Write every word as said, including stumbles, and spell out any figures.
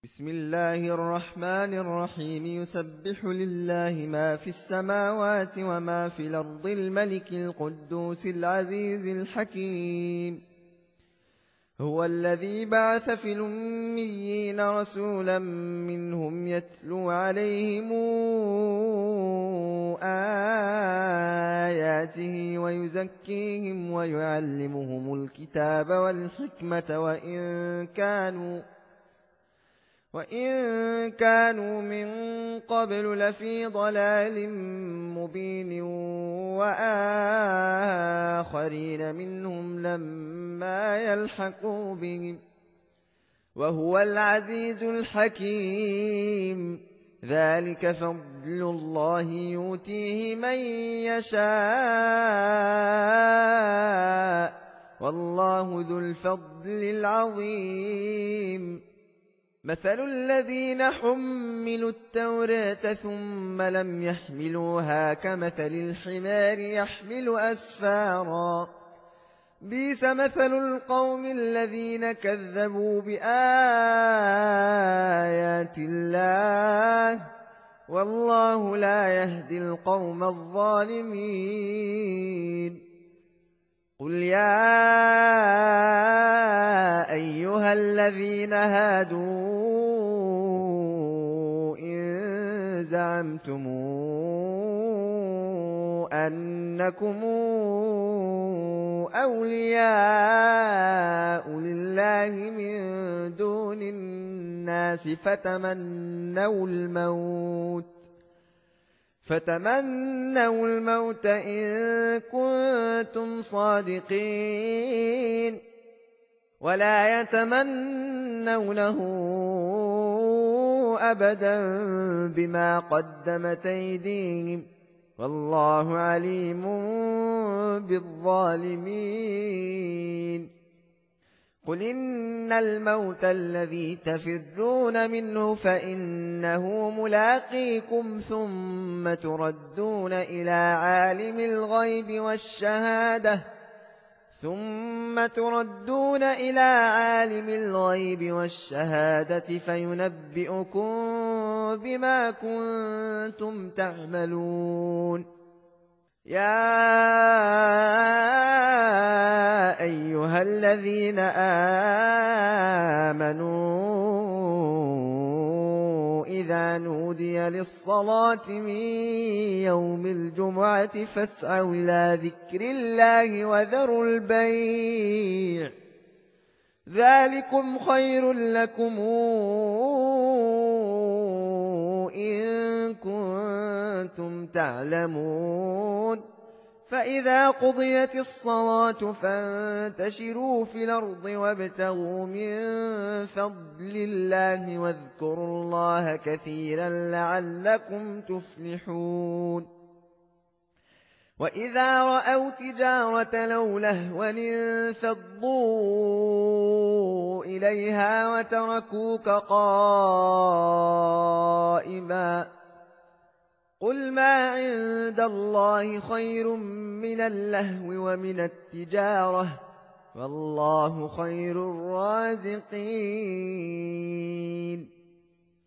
بسم الله الرحمن الرحيم يسبح لله ما في السماوات وما في الأرض الملك القدوس العزيز الحكيم هو الذي بعث في الأميين رسولا منهم يتلو عليهم آياته ويزكيهم ويعلمهم الكتاب والحكمة وإن كانوا وإن كانوا من قبل لفي ضلال مبين وآخرين منهم لما يلحقوا بهم وهو العزيز الحكيم ذلك فضل الله يؤتيه من يشاء والله ذو الفضل العظيم مثل الذين حملوا التوراة ثم لم يحملوها كمثل الحمار يحمل أسفارا بئس مثل القوم الذين كذبوا بآيات الله والله لا يهدي القوم الظالمين قل يا أيها الذين هادوا إن زعمتم أنكم أولياء لله من دون الناس فتمنوا الموت فتمنوا الموت إن كنتم صادقين ولا يتمنونه أبدا بما قدمت أيديهم والله عليم بالظالمين قل إن الموت الذي تفرون منه فإنه ملاقيكم ثم تردون إلى عالم الغيب والشهادة ثم تردون إلى عالم الغيب والشهادة فينبئكم بما كنتم تعملون يا أيها الذين آمنوا إذا نودي للصلاة من يوم الجمعة فاسعوا إلى ذكر الله وذروا البيع ذلكم خير لكم إن كنتم تعلمون فإذا قضيت الصلاة فانتشروا في الأرض وابتغوا من فضل الله واذكروا الله كثيرا لعلكم تفلحون وإذا رأوا تجارة لو لهوا انفضوا إليها وتركوك قائما قل ما عند الله خير من اللهو ومن التجارة والله خير الرازقين